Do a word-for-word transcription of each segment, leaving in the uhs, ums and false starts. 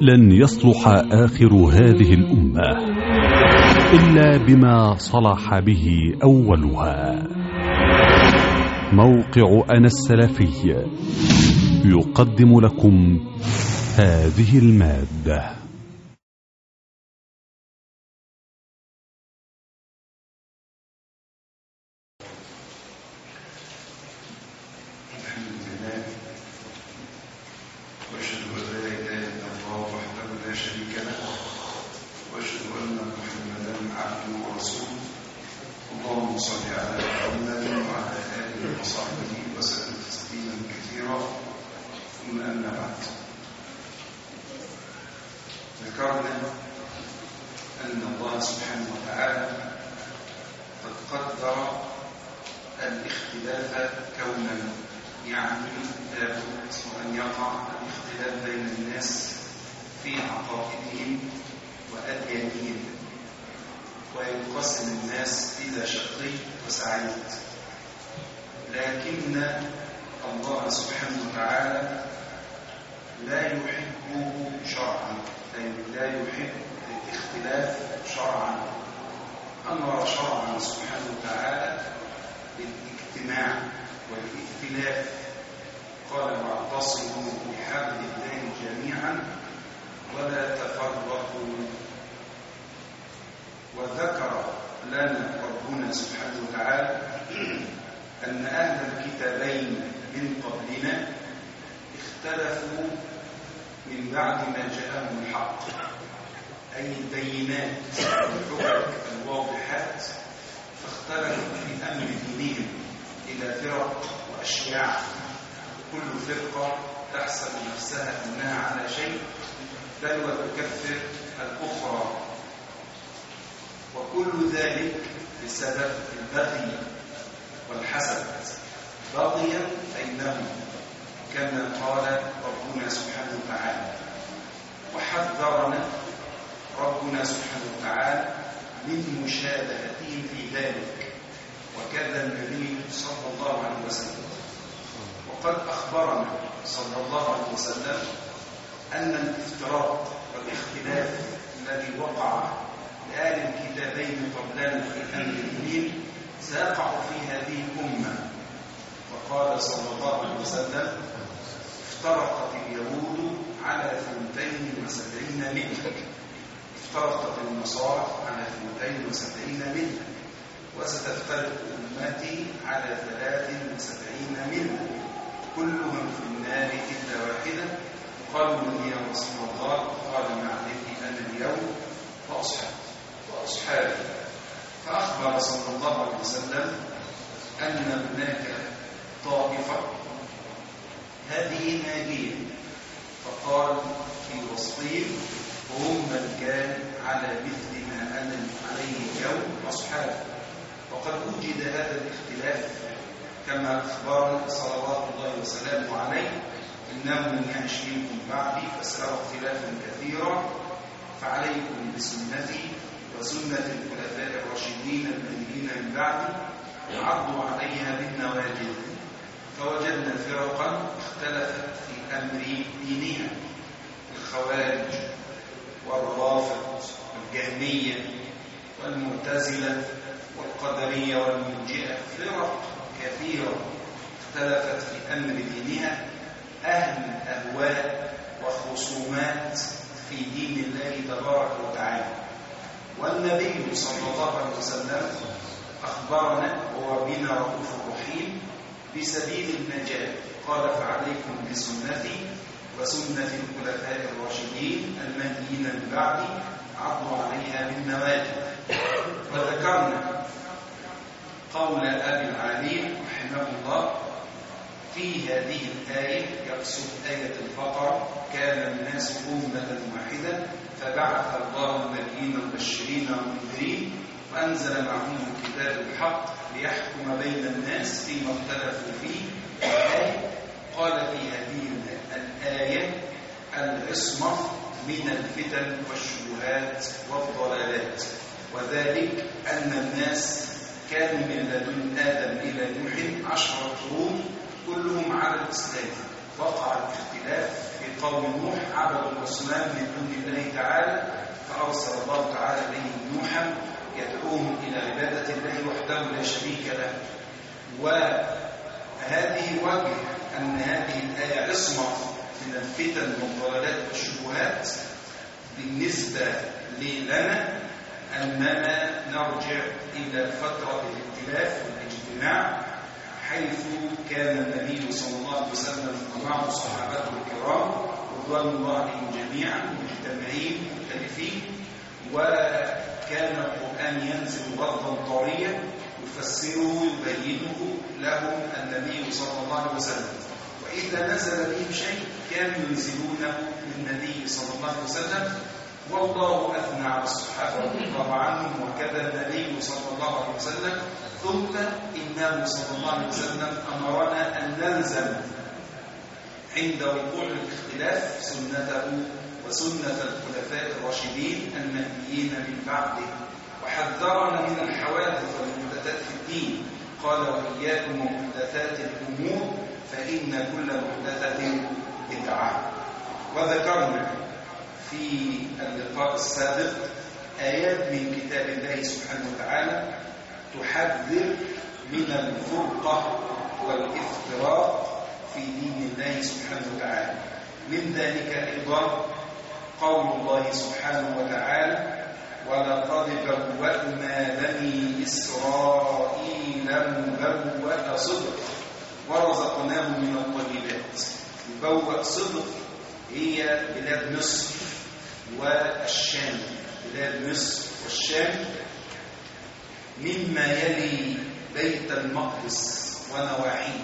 لن يصلح آخر هذه الأمة إلا بما صلح به أولها. موقع أنا السلفي يقدم لكم هذه المادة. ذكرنا أن الله سبحانه وتعالى قد قدر الاختلاف كونا، يعني لابد أن يقع الاختلاف بين الناس في عقائدهم وأديانهم، وينقسم الناس إلى شقي وسعيد. لكن الله سبحانه وتعالى لا يحبه شرعا، لا يحب الاختلاف شرعا. أمر شرعا سبحانه وتعالى بالاجتماع والائتلاف، قال: واعتصموا بحبل الله جميعا ولا تفرقوا. وذكر لنا ربنا سبحانه وتعالى أن أهل الكتابين من قبلنا اختلفوا من بعد ما جاءهم الحق، أي البينات والحجج الواضحات، فاختلفوا في أمر دينهم إلى فرق وأشياع، كل فرقة تحسب نفسها أنها على شيء بل وتكفر الأخرى، وكل ذلك بسبب البغي والحسد، بغيا بينهم كما قال ربنا سبحانه وتعالى. وحذرنا ربنا سبحانه وتعالى من مشابهتهم في ذلك، وكذا النبي صلى الله عليه وسلم. وقد أخبرنا صلى الله عليه وسلم أن الافتراق والاختلاف الذي وقع لآل الكتابين قبلنا في أمر الدين سيقع في هذه الأمة. وقال صلى الله عليه وسلم: افترقت اليهود على اثنتين وسبعين ملة، افترقت النصارى على اثنتين وسبعين ملة، وستفترق أمتي على ثلاث وسبعين ملة، كلهم في النار إلا واحدة. قالوا: من يا رسول الله؟ قال: ما عليه أنا اليوم وأصحابي وأصحابي. فأخبر صلى الله عليه وسلم أن هناك طائفة هذه ناجية، فقال في وسطهم: وهم من كان على مثل ما أنا عليه اليوم وأصحابي. وقد وجد هذا الاختلاف كما أخبرنا صلوات الله وسلامه عليه: إنه من يعش منكم بعدي فسيرى اختلافا كثيرا، فعليكم بسنتي وسنة الخلفاء الراشدين المهديين من بعدي، عضوا عليها بالنواجذ. فوجدنا فرقا اختلفت في أمر دينها: الخوارج والرافض والجهمية والمعتزلة والقدرية والمرجئة، فرق كثيرة اختلفت في أمر دينها، أهل أهواء وخصومات في دين الله تبارك وتعالى. والنبي صلى الله عليه وسلم أخبرنا وهو بنا رؤوف رحيم بسبيل النجاة، قال: فعليكم بسنتي وسنة الخلفاء الراشدين المهديين من بعدي، عضوا عليها بالنواجذ. وذكرنا قول أبي العالي رحمه الله في هذه الآية، يقصد آية البقرة: كان الناس أمة واحدة فبعث الله النبيين مبشرين ومنذرين وأنزل معهم الكتاب الحق ليحكم بين الناس فيما اختلفوا فيه. الآية قال في هذه الآية العصمة من الفتن والشبهات والضلالات، وذلك أن الناس كانوا من لدن آدم إلى نوح عشرة قرون كلهم على الإسلام، وقع الاختلاف في في قوم نوح عبدوا الأصنام من دون الله تعالى، فأرسل الله تعالى إليهم نوحا يدعوهم إلى عبادة الله وحده لا شريك له. وهذه وجه أن هذه الآية عصمة من الفتن والضلالات والشبهات بالنسبة لنا، أننا نرجع إلى فترة الائتلاف والاجتماع، حيث كان النبي صلى الله عليه وسلم ومعه صحابته الكرام رضوان الله عليهم جميعا مجتمعين مختلفين، وكان القرآن ينزل غضا طريا يفسره يبينه لهم النبي صلى الله عليه وسلم. وإذا نزل بهم شيء كانوا ينزلونه للنبي صلى الله عليه وسلم، والله أثنى على الصحابة رضي الله عنهم وكذا النبي صلى الله عليه وسلم. ثم إنه صلى الله عليه وسلم أمرنا أن نلزم عند وقوع الاختلاف سنته وسنة الخلفاء الراشدين المهديين من بعده، وحذرنا من الحوادث والمحدثات في الدين. قال وإياكم ومحدثات الأمور فإن كل محدثة بدعة. وذكرنا في اللقاء السابق آيات من كتاب الله سبحانه وتعالى تحذر من الفرقة والافتراق في دين الله سبحانه وتعالى. من ذلك أيضا قول الله سبحانه وتعالى ولقد بوأنا بني إسرائيل مبوأ صدق ورزقناهم من الطيبات. مبوأ صدق هي بلاد مصر والشام، بلاد مصر والشام مما يلي بيت المقدس ونواحيه.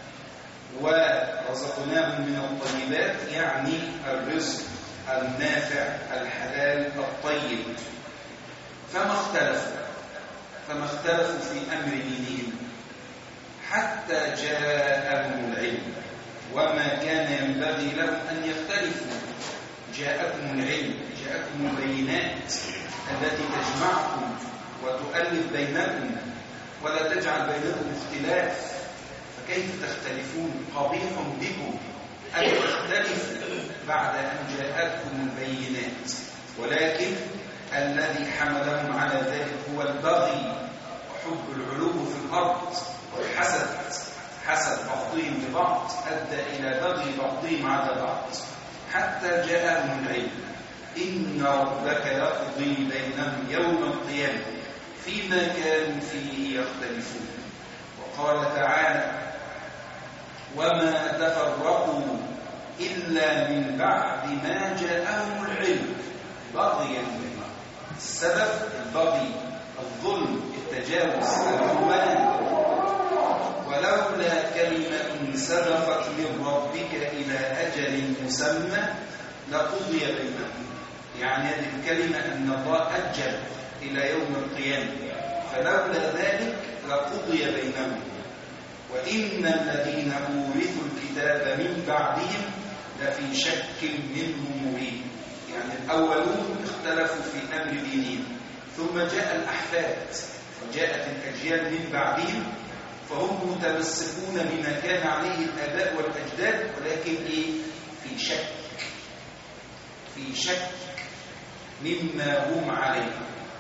ورزقناهم من الطيبات يعني الرزق النافع الحلال الطيب. فما اختلفوا فما اختلفوا في أمر دينهم حتى جاءهم العلم، وما كان ينبغي لهم أن يختلفوا. جاءكم العلم، جاءكم البينات التي تجمعكم وتؤلف بينكم ولا تجعل بينكم اختلاف، فكيف تختلفون؟ قبيح بكم أن تختلفوا بعد أن جاءتكم البينات. ولكن الذي حملهم على ذلك هو البغي وحب العلو في الأرض والحسد، حسد بعضهم لبعض أدى إلى بغي بعضهم على بعض حتى جاءهم العلم. إن ربك يقضي بينهم يوم القيامة فيما كانوا فيه يختلفون. وقال تعالى وما تفرقوا إلا من بعد ما جاءهم العلم بغيا بينهم. السبب البغي، الظلم، التجاوز، العدوان. ولولا كلمة سبقت من ربك إلى أجل مسمى لقضي بينهم. يعني هذه الكلمة أن الله أجل إلى يوم القيامة، فلولا ذلك لقضي بينهم. وإن الذين أورثوا الكتاب من بعدهم لفي شك منه مريب. يعني الأولون اختلفوا في أمر دينهم، ثم جاء الأحفاد وجاءت الأجيال من بعدهم، فهم متمسكون بما كان عليه الآباء والأجداد، ولكن إيه؟ في شك في شك مما هم عليه.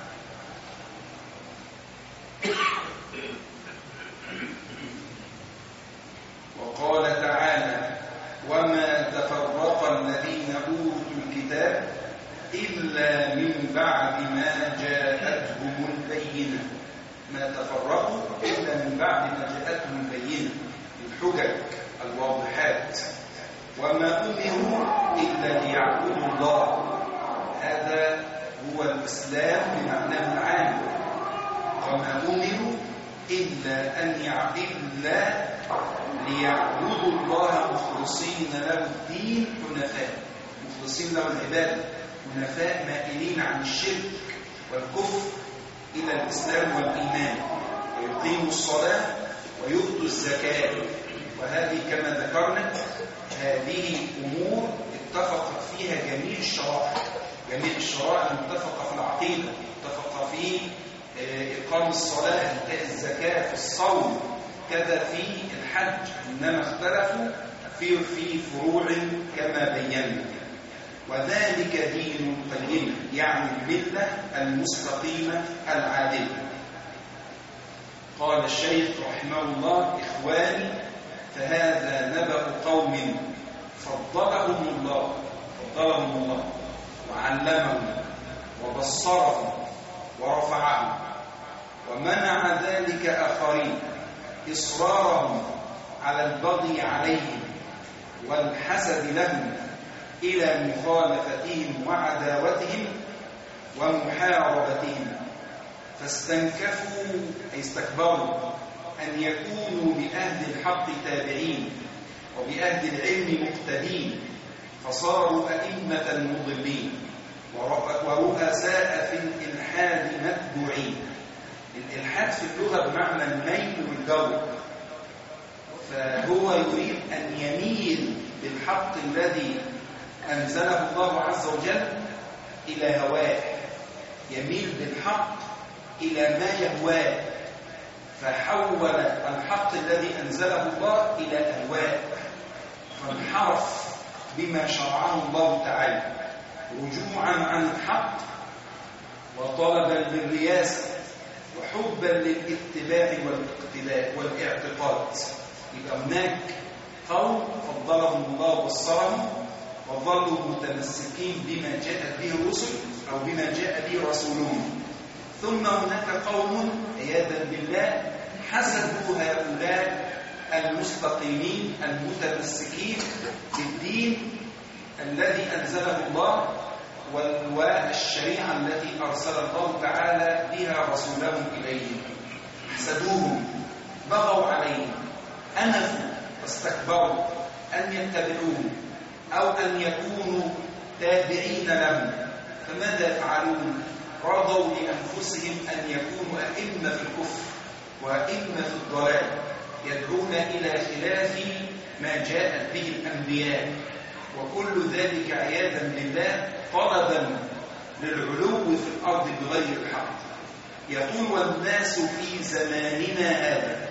وقال تعالى وما تفرق الذين أوتوا الكتاب إلا من بعد ما جاءتهم البينة. ما تفرقوا إلا من بعد ما جاءتهم البينة، الحجج الواضحات. وما أمروا إلا ليعبدوا الله. هذا هو الإسلام بمعناه العام. وما أمروا إلا أن إلا ليعبدوا الله مخلصين له الدين حنفاء، مخلصين له العبادة، حنفاء مائلين عن الشرك والكفر إلى الإسلام والإيمان، ويقيموا الصلاة ويؤتوا الزكاة. وهذه كما ذكرنا هذه أمور اتفق فيها جميع الشرائع، جميع الشرائع متفقة في العقيدة، متفقة في إقام الصلاة، إيتاء الزكاة، في الصوم، كذا في الحج. إنما اختلفوا في في فروع كما بينا. وذلك دين القيمة، يعني الملة المستقيمة العادلة. قال الشيخ رحمه الله: إخواني، فهذا نبأ قوم فضلهم الله فضلهم الله وعلمهم وبصرهم ورفعهم، ومنع ذلك آخرين إصرارهم على البغي عليهم والحسد لهم إلى مخالفتهم وعداوتهم ومحاربتهم، فاستنكفوا أي استكبروا أن يكونوا بأهل الحق تابعين وبأهل العلم مقتدين، فصاروا أئمة مضلين ورؤساء في الإلحاد متبوعين. الإلحاد في اللغة بمعنى الميل والجور، فهو يريد أن يميل بالحق الذي أنزله الله عز وجل إلى هواه، يميل بالحق إلى ما يهواه، فحول الحق الذي أنزله الله إلى أهواء، فانحرف بما شرعه الله تعالى رجوعا عن الحق وطلبا للرياسة وحبا للاتباع والاقتداء والاعتقاد. يبقى هناك قوم فضلهم الله وبصرهم وظلوا متمسكين بما جاءت به الرسل أو بما جاء به رسولهم، ثم هناك قوم عياذا بالله حسدوا هؤلاء المستقيمين المتمسكين بالدين الذي أنزله الله والشريعة التي أرسل الله تعالى بها رسولهم إليهم، حسدوهم، بغوا عليهم، أنفوا واستكبروا أن يتبعوهم أو أن يكونوا تابعين لهم، فماذا يفعلون؟ رضوا لأنفسهم أن يكونوا أئمة في الكفر وأئمة في الضلال، يدعون إلى خلاف ما جاءت به الأنبياء، وكل ذلك عياذا بالله طلبا للعلو في الأرض بغير الحق. يقول: والناس في زماننا هذا.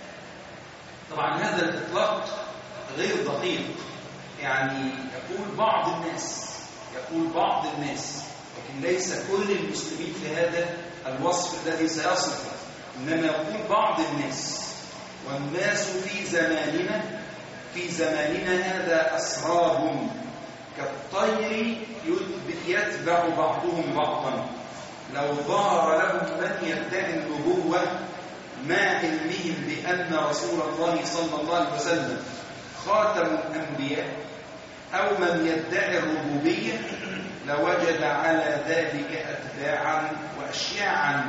طبعا هذا الإطلاق غير دقيق، يعني يقول بعض الناس يقول بعض الناس لكن ليس كل المسلمين في هذا الوصف الذي سيصفه، إنما يقول بعض الناس. والناس في زماننا في زماننا هذا أسراب كالطير يتبع بعضهم بعضا، لو ظهر لهم من يدعي النبوة مع علمهم بأن رسول الله صلى الله عليه وسلم خاتم الأنبياء أو من يدعي الربوبية لوجد على ذلك أتباعا وأشياعا.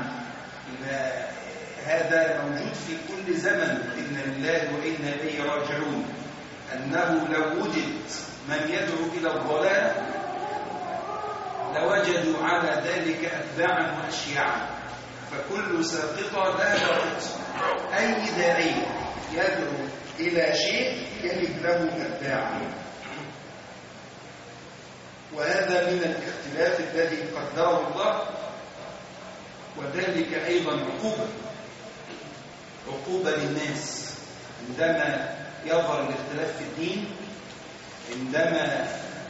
هذا موجود في كل زمن، إن لله وإنا إليه راجعون، أنه لو وجد من يدعو إلى الضلال لوجدوا على ذلك أتباعا وأشياعا، فكل ساقطة لا تقط. أي داعي يدعو إلى شيء يجد له أتباعا، وهذا من الاختلاف الذي قدره الله، وذلك أيضا عقوبة عقوبة للناس عندما يظهر الاختلاف في الدين، عندما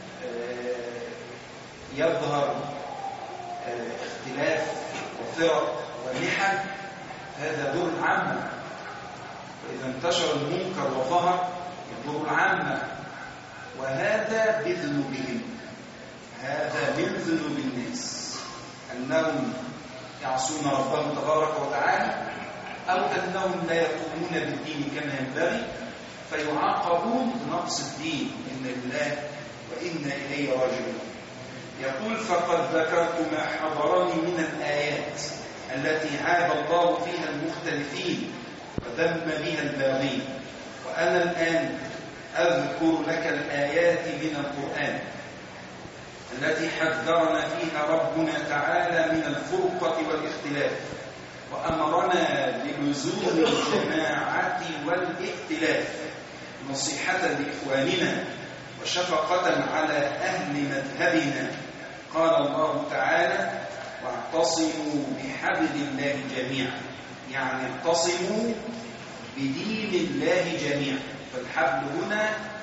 يظهر اختلاف وفرق ومحن، هذا دور العامة. وإذا انتشر المنكر وظهر يضر العامة، وهذا بذنوبهم، هذا من ذنوب الناس، أنهم يعصون ربهم تبارك وتعالى، أو أنهم لا يقومون بالدين كما ينبغي فيعاقبون بنقص الدين. إن لله وإنا إليه راجعون. يقول: فقد ذكرت ما حضرني من الآيات التي عاب الله فيها المختلفين وذم بها الباغين، وأنا الآن أذكر لك الآيات من القرآن التي حذرنا فيها ربنا تعالى من الفرقة والاختلاف، وأمرنا بلزوم الجماعة والائتلاف نصيحة لإخواننا وشفقة على أهل مذهبنا. قال الله تعالى: واعتصموا بحبل الله جميعا، يعني اعتصموا بدين الله جميعا. فالحبل هنا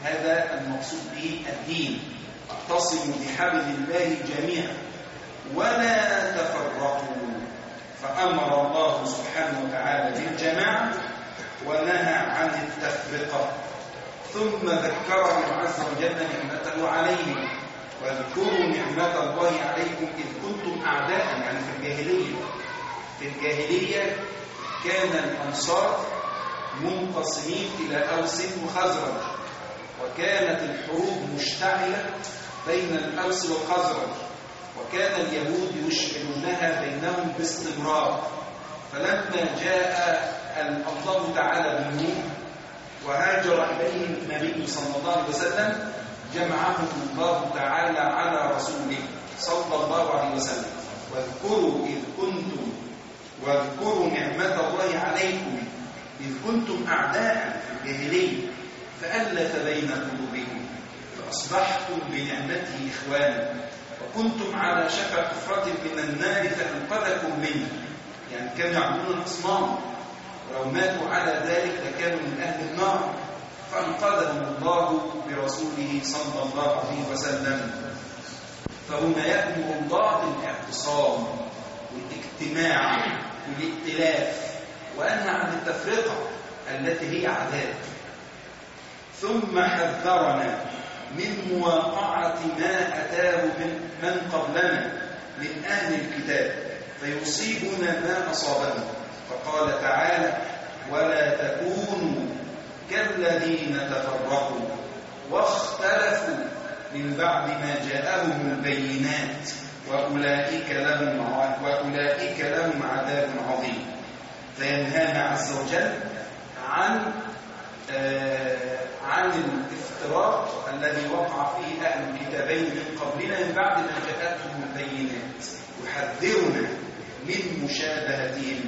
هذا المقصود به الدين. اعتصموا بحبل الله جميعا ولا تفرقوا، فأمر الله سبحانه وتعالى بالجماعة ونهى عن التفرقة، ثم ذكرهم عز وجل نعمته عليهم. واذكروا نعمة الله عليكم إذ كنتم أعداء، يعني في الجاهلية. في الجاهلية كان الأنصار منقسمين إلى أوس وخزرج، وكانت الحروب مشتعلة بين الأوس والخزرج، وكان اليهود يشعلونها بينهم باستمرار. فلما جاء الله تعالى بالنور وهاجر إليهم النبي صلى الله عليه وسلم، جمعهم الله تعالى على رسوله صلى الله عليه وسلم. واذكروا إذ كنتم واذكروا نعمة الله عليكم إذ كنتم أعداء في الجاهلية فألف بين قلوبكم فأصبحتم بنعمته إخوانا وكنتم على شفا حفرة من النار فأنقذكم منه. يعني كانوا يعبدون الأصنام، ولو ماتوا على ذلك لكانوا من أهل النار، فأنقذهم الله برسوله صلى الله عليه وسلم. فهنا يأمر الله بالاعتصام والاجتماع والائتلاف، وأنهى عن التفرقة التي هي عذاب. ثم حذرنا من مواقعة ما أتاه من, من قبلنا من أهل الكتاب فيصيبنا ما أصابنا، فقال تعالى: ولا تكونوا كالذين تفرقوا واختلفوا من بعد ما جاءهم البينات وأولئك لهم وأولئك لهم عذاب عظيم. فينهانا عز وجل عن آه عن الافتراق الذي وقع فيه أهل الكتابين من قبلنا من بعد ما جاءتهم البينات، يحذرنا من مشابهتهم.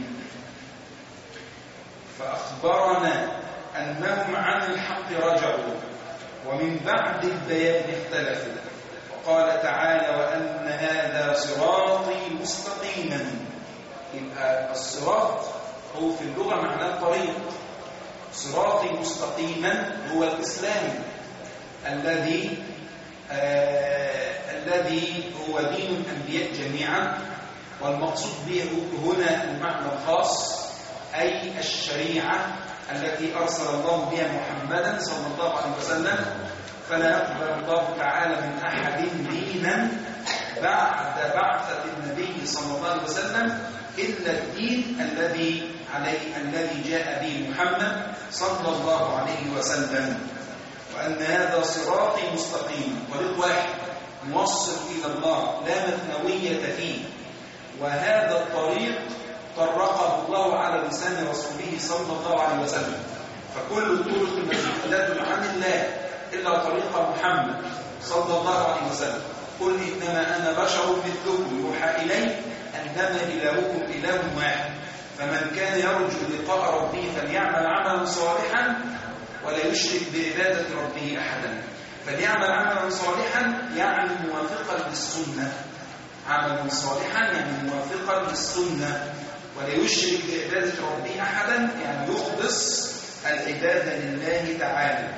فأخبرنا أنهم عن الحق رجعوا ومن بعد البيان اختلفوا، وقال تعالى: وأن هذا صراطي مستقيما. يبقى الصراط هو في اللغة معناه الطريق. صراطي مستقيما هو الإسلام الذي آه الذي هو دين الأنبياء جميعا، والمقصود به هنا المعنى الخاص أي الشريعة التي أرسل الله بها محمدا صلى الله عليه وسلم. فلا يقبل الله تعالى من أحد دينا بعد بعثة النبي صلى الله عليه وسلم إلا الدين الذي عليه الذي جاء به محمد صلى الله عليه وسلم. وأن هذا صراطي مستقيم، طريق واحد موصل إلى الله لا مثنوية فيه، وهذا الطريق طرقه الله على لسان رسوله صلى الله عليه وسلم. فكل الطرق التي تدل عن الله إلا طريق محمد صلى الله عليه وسلم. قل إنما أنا بشر مثلكم يوحى إلي أنما إلهكم إله واحد، فمن كان يرجو لقاء ربه فليعمل عملا صالحا ولا يشرك بعبادة ربه أحدا. فليعمل عملا صالحا يعني موافقا للسنة، عملا صالحا يعني موافقا للسنة، ولا يشرك بعبادة ربه أحدا يعني يخلص العبادة لله تعالى.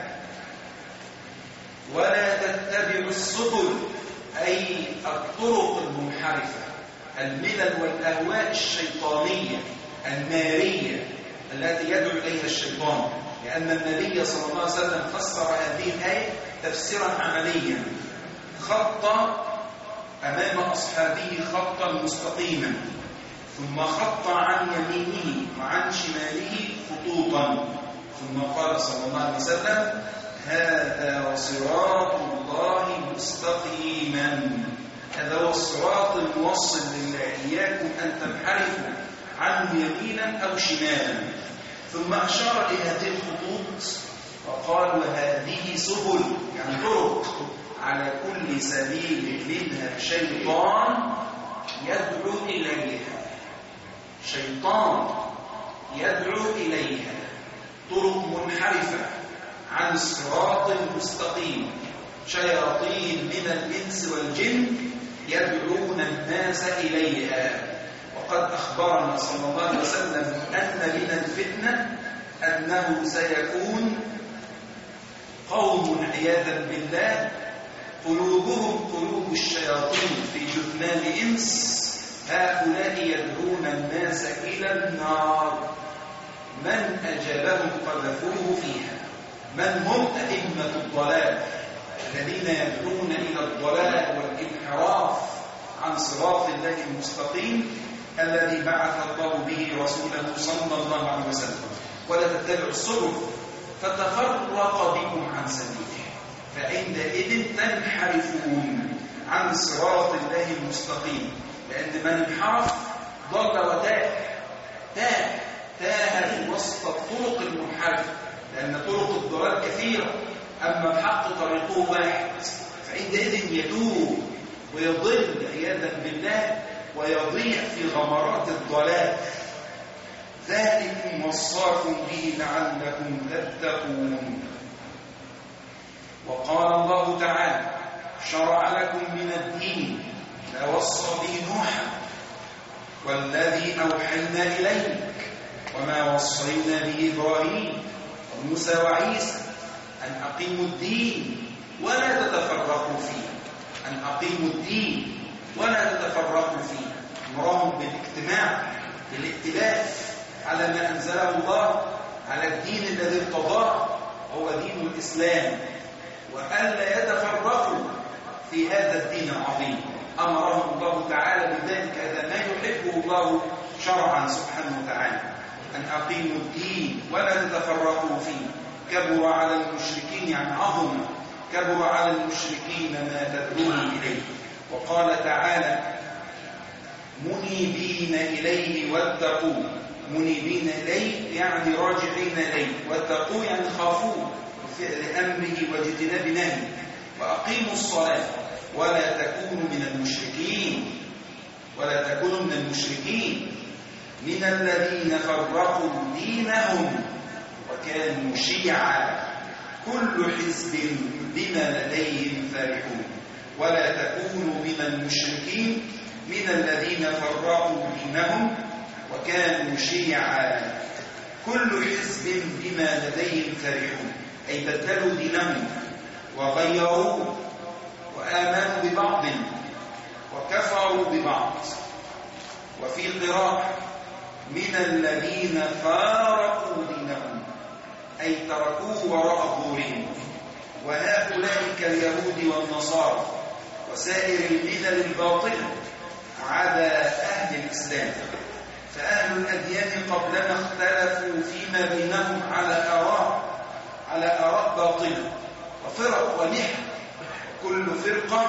ولا تتبعوا السبل أي الطرق المنحرفة، الملل والأهواء الشيطانية النارية التي يدعو إليها الشيطان، لأن النبي صلى الله عليه وسلم فسر هذه الآية تفسيرا عمليا، خط أمام أصحابه خطا مستقيما، ثم خط عن يمينه وعن شماله خطوطا، ثم قال صلى الله عليه وسلم: هذا صراط الله مستقيما. هذا هو الصراط الموصل لله، إياكم أن تنحرفوا عنه يمينا أو شمالا. ثم أشار لهذه الخطوط وقال: وهذه سبل، يعني طرق، على كل سبيل منها شيطان يدعو إليها، شيطان يدعو إليها، طرق منحرفة عن الصراط المستقيم، شياطين من الإنس والجن يدعون الناس إليها. وقد أخبرنا صلى الله عليه وسلم أن من الفتنة أنه سيكون قوم عياذا بالله قلوبهم قلوب الشياطين في جثمان إنس، هؤلاء يدعون الناس إلى النار، من أجابهم قذفوه فيها. من هم؟ أئمة الضلال الذين يدعون إلى الضلال والانحراف عن صراط الله المستقيم الذي بعث الله به رسوله صلى الله عليه وسلم. ولا تتبعوا السبل فتفرق بكم عن سبيله فعندئذ تنحرفون عن صراط الله المستقيم. لأن من انحرف ضل وتاه، تاه تاه وسط الطرق المنحرفة، لأن طرق الضلال كثيرة، أما الحق طريقه واحد، فعندئذ يتوب ويضل عياذا بالله ويضيع في غمرات الضلال. ذلكم وصاكم به لعلكم تتقون. وقال الله تعالى: شرع لكم من الدين ما وصى به نوحا والذي أوحينا إليك وما وصينا به إبراهيم وموسى وعيسى أن أقيموا الدين ولا تتفرقوا فيه. أن أقيموا الدين ولا تتفرقوا فيه، أمرهم بالاجتماع بالائتلاف على ما أنزله الله، على الدين الذي ارتضاه هو دين الإسلام، وألا يتفرقوا في هذا الدين العظيم. أمرهم الله تعالى بذلك، هذا ما يحبه الله شرعا سبحانه وتعالى، أن أقيموا الدين ولا تتفرقوا فيه. كبر على المشركين، يعني عظم، كبر على المشركين ما تدعون إليه. وقال تعالى: منيبين إليه واتقوا. منيبين إليه يعني راجعين إليه، واتقوا يعني خافوه بفعل أمره واجتناب نهيه. وأقيموا الصلاة ولا تكونوا من المشركين، ولا تكونوا من المشركين من الذين فرقوا دينهم وكانوا شيعا كل حزب بما لديهم فرحون. ولا تكونوا من المشركين من الذين فرقوا دينهم وكانوا شيعا كل حزب بما لديهم فرحون، أي بدلوا دينهم وغيروه وآمنوا ببعض وكفروا ببعض. وفي قراءة: من الذين فارقوا دينهم، أي تركوه وراء ظهورهم. وهؤلاء كاليهود والنصارى وسائر الملل الباطلة عدا أهل الإسلام. فأهل الأديان قبلنا اختلفوا فيما بينهم على آراء على آراء باطلة وفرق ونحن، كل فرقة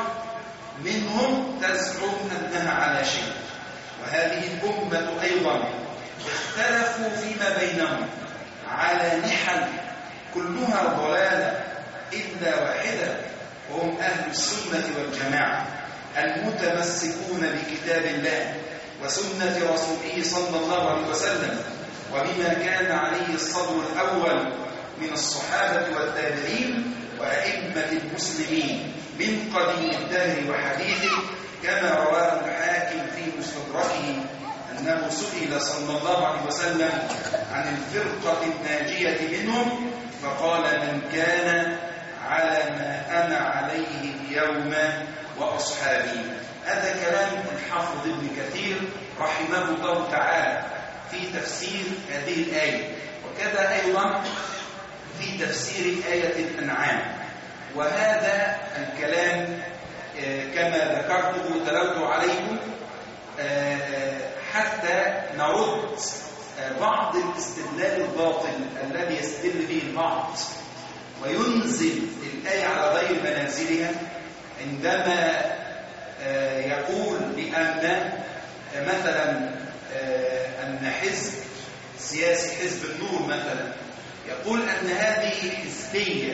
منهم تزعم أنها على شيء. وهذه الأمة أيضا اختلفوا فيما بينهم على نحل كلها ضلالة إلا واحدة، وهم أهل السنة والجماعة المتمسكون بكتاب الله وسنة رسوله صلى الله عليه وسلم، وبما كان عليه الصدر الأول من الصحابة والتابعين وأئمة المسلمين من قديم الدهر وحديثه، كما رواه الحاكم في مستدركه أنه سئل صلى الله عليه وسلم عن الفرقة الناجية منهم فقال: من كان على ما أنا عليه اليوم وأصحابي. هذا كلام الحافظ ابن كثير رحمه الله تعالى في تفسير هذه الآية، وكذا أيضا في تفسير آية الأنعام. وهذا الكلام كما ذكرته وتلوت عليكم حتى نرد بعض الاستدلال الباطل الذي يستدل به البعض وينزل الآية على غير منازلها، عندما يقول بأن مثلا أن حزب سياسي، حزب النور مثلا، يقول أن هذه حزبية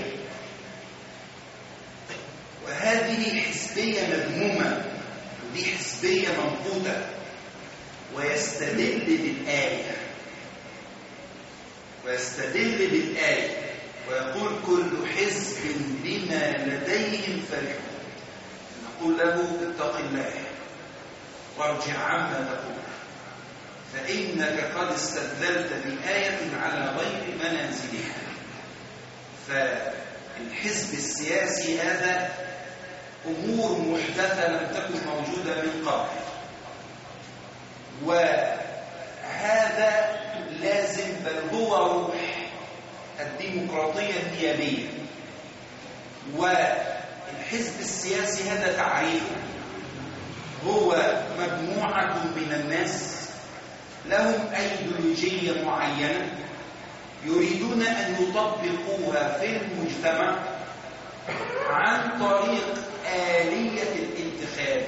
وهذه حزبية مذمومة ودي حزبية منقوطة، ويستدل بالآية ويستدل بالآية ويقول: كل حزب بما لديهم فرحون. نقول له: اتق الله وارجع عما تقول، فإنك قد استدللت بآية على غير منازلها. الحزب السياسي هذا أمور محدثة لم تكن موجودة من قبل، وهذا لازم بل هو روح الديمقراطية النيابية. والحزب السياسي هذا تعريفه هو مجموعة من الناس لهم أيديولوجية معينة يريدون أن يطبقوها في المجتمع عن طريق آلية الانتخاب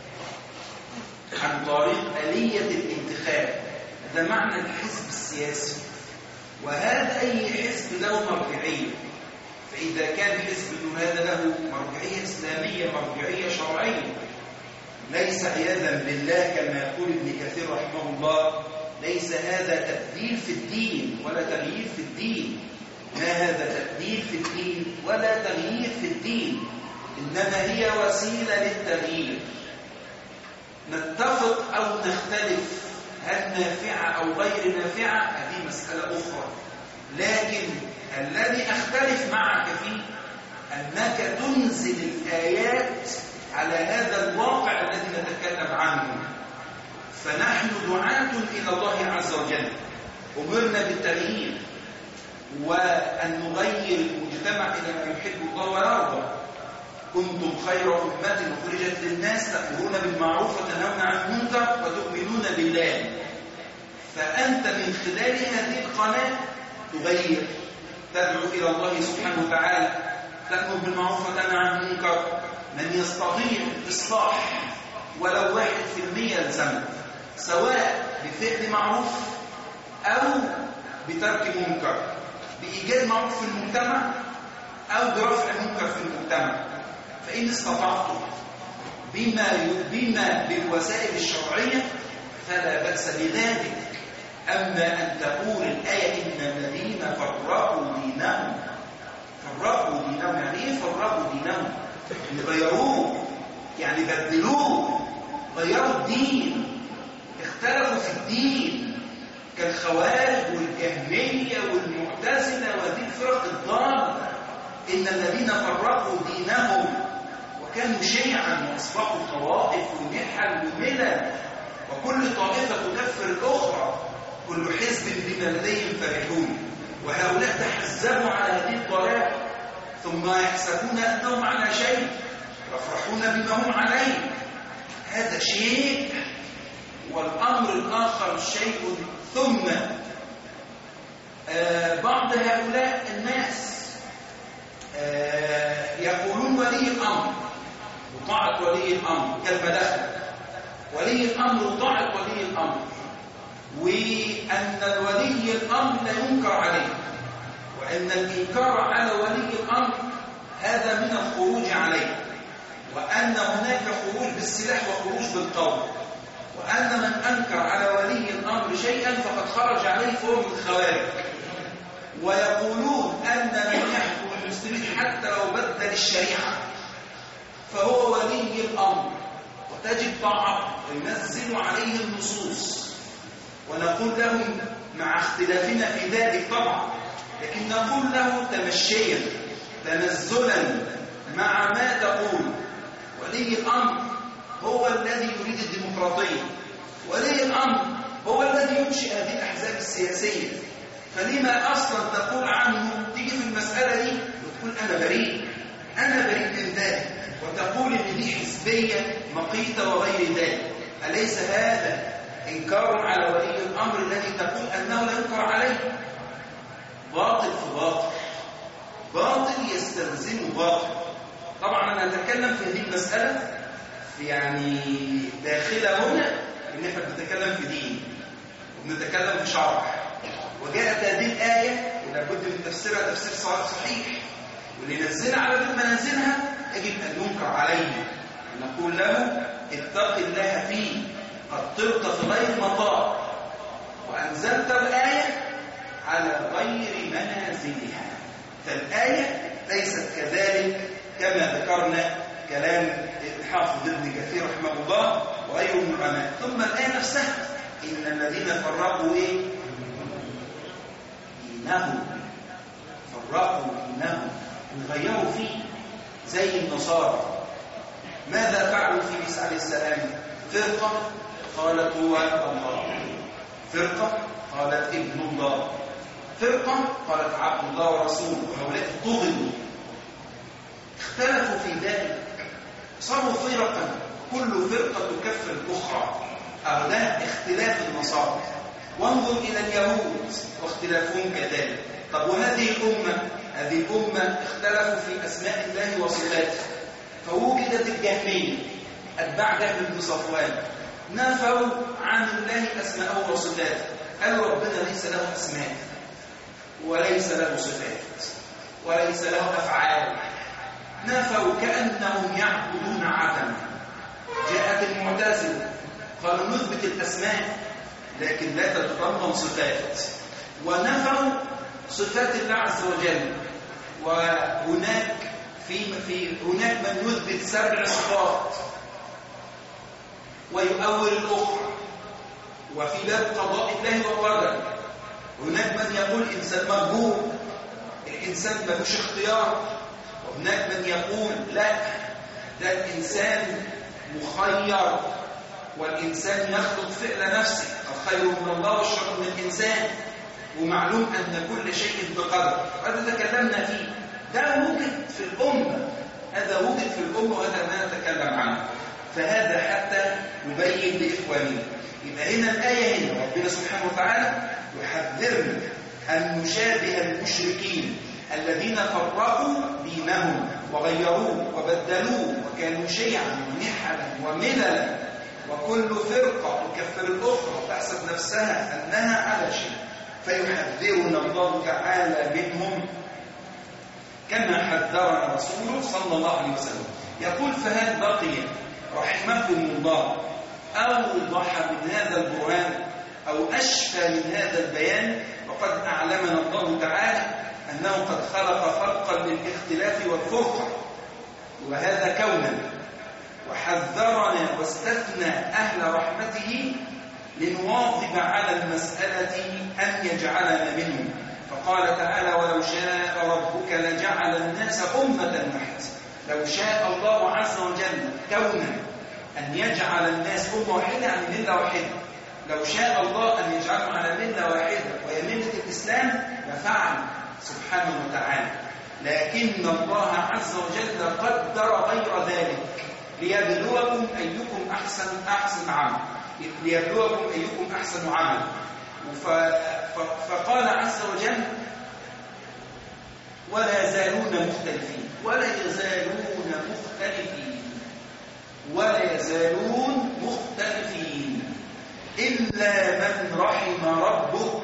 عن طريق آلية الانتخاب. هذا معنى الحزب السياسي. وهذا أي حزب له مرجعية، فإذا كان حزب هذا له مرجعية إسلامية مرجعية شرعية، ليس عياذا بالله كما يقول ابن كثير رحمه الله، ليس هذا تبديل في الدين ولا تغيير في الدين. ما هذا تبديل في الدين ولا تغيير في الدين، إنما هي وسيلة للتغيير. نتفق أو نختلف، هل نافعة أو غير نافعة، هذه مسألة أخرى. لكن الذي أختلف معك فيه أنك تنزل الآيات على هذا الواقع الذي نتكلم عنه. فنحن دعاة إلى الله عز وجل، أمرنا بالتغيير وأن نغير المجتمع إلى ما يحب الله ويرضى. كنتم خير أمة أخرجت للناس تأمرون بالمعروف وتنهون عن المنكر وتؤمنون بالله. فأنت من خلال هذه القناة تغير، تدعو إلى الله سبحانه وتعالى، تأمر بالمعروف وتنهى عن المنكر. من يستطيع الإصلاح ولو واحد في المية الزمن، سواء بفعل معروف أو بترك منكر، بإيجاد معروف في المجتمع أو برفع منكر في المجتمع، فإن استطعتم بما بما بالوسائل الشرعية فلا بأس بذلك. أما أن تقول الآية إن الذين فرقوا دينهم، فرقوا دينهم يعني إيه فرقوا دينهم؟ يعني غيروه، يعني بدلوه، غيروا الدين، اختلفوا في الدين كالخوارج والجهمية والمعتزلة وهذه الفرق الضالة. إن الذين فرقوا دينهم وكانوا شيعا وأصبحوا طوائف ونحل وملل، وكل طائفة تكفر الأخرى، كل حزب بما لديهم فرحون. وهؤلاء تحزبوا على هذه الضلال ثم يحسبون أنهم على شيء، يفرحون بما هم عليه. هذا شيء، والأمر الآخر شيء. ثم آه بعض هؤلاء الناس آه يقولون ولي الأمر وطاعة ولي الأمر كالمداخل، ولي الأمر وطاعة ولي الأمر، وأن الولي الأمر لا ينكر عليه، وأن الإنكار على ولي الأمر هذا من الخروج عليه، وأن هناك خروج بالسلاح وخروج بالقول، وأن من أنكر على ولي الأمر شيئا فقد خرج عليه فهو من الخوارج. ويقولون أن من يحكم المسلمين حتى لو بدل الشريعة فهو ولي الأمر وتجب طاعته وينزل عليه النصوص. ونقول لهم مع اختلافنا في ذلك طبعا، لكن نقول له تمشيا تنزلا مع ما تقول. ولي الأمر هو الذي يريد الديمقراطية، ولي الأمر هو الذي ينشئ هذه الأحزاب السياسية. فلما أصلا تقول عنه تيجي في المسألة دي وتقول أنا بريء، أنا بريء من ذلك، وتقول إن دي حزبية مقيتة وغير ذلك؟ أليس هذا إنكار على ولي الأمر الذي تقول أنه لا ينكر عليه؟ باطل في باطل، باطل يستلزم باطل. طبعا أنا أتكلم في هذه المسألة يعني داخلة هنا إن إحنا بنتكلم في دين وبنتكلم في شرع، وجاءت هذه الآية ولا بد من تفسيرها تفسير صحيح، واللي نزلها على بيت منازلها يجب أن ينكر عليه. نقول له اتق الله فيه، قد طرت في غير مطار وأنزلت الآية على غير منازلها. فالآية ليست كذلك كما ذكرنا كلام الحافظ ابن كثير رحمه الله وغيره من العلماء. ثم الآية نفسها إن الذين فرقوا إيه؟ دينهم، فرقوا دينهم. ويغيروا فيه زي النصارى. ماذا فعلوا في عيسى عليه السلام؟ فرقة قالت هو الله، فرقة قالت ابن الله، فرقة قالت عبد الله ورسوله، وهؤلاء طغوا اختلفوا في ذلك، صاروا فرقا كل فرقة تكفر الأخرى. هذا اختلاف النصارى. وانظر إلى اليهود واختلافهم كذلك. طب وهذه الأمة، هذه الأمة اختلفوا في أسماء الله وصفاته، فوجدت الجهمية أتباع جهم بن صفوان نفوا عن الله أسماءه وصفاته، قالوا ربنا ليس له أسماء وليس له صفات وليس له أفعال، نفوا كأنهم يعبدون عدما. جاءت المعتزلة قالوا نثبت الأسماء لكن لا تتضمن صفات، ونفوا صفات الله عز وجل. وهناك في في هناك من يثبت سبع صفات ويؤول الأخرى، وفي باب قضاء الله وقدره هناك من يقول الإنسان مجبور، الإنسان ملوش اختيار، وهناك من يقول لا، ده الإنسان مخير والإنسان يخلق فعل نفسه، الخير من الله والشر من الإنسان، ومعلوم أن كل شيء بقدر. هذا تكلمنا فيه، ده وجد في الأمة، هذا وجد في الأمة وهذا ما نتكلم عنه. فهذا حتى نبين لإخواننا. يبقى هنا الآية هنا ربنا سبحانه وتعالى يحذرنا أن نشابه المشركين الذين فرقوا دينهم وغيروه وبدلوه وكانوا شيعا ونحلا ومللا، وكل فرقة تكفر الأخرى وتحسب نفسها أنها على شيء. فيحذرنا الله تعالى منهم كما حذرنا رسوله صلى الله عليه وسلم. يقول فهل بقي رحمكم الله أوضح من هذا البرهان أو أشفى من هذا البيان؟ وقد أعلمنا الله تعالى أنه قد خلق خلقا للاختلاف والفرقة، وهذا كونا، وحذرنا واستثنى أهل رحمته لنواظب على المسألة أن يجعلنا منهم. فقال تعالى ولو شاء ربك لجعل الناس أمة واحدة. لو شاء الله عز وجل كونا أن يجعل الناس أمة واحدة عن ملة واحدة، لو شاء الله أن يجعلهم على ملة واحدة وهي ملة الإسلام لفعل سبحانه وتعالى، لكن الله عز وجل قدر غير ذلك ليبلوكم أيكم أحسن أحسن عمل، ليبلوكم أيكم أحسن عمل. فقال عز وجل ولا يزالون مختلفين، ولا يزالون مختلفين، ولا يزالون مختلفين إلا من رحم ربك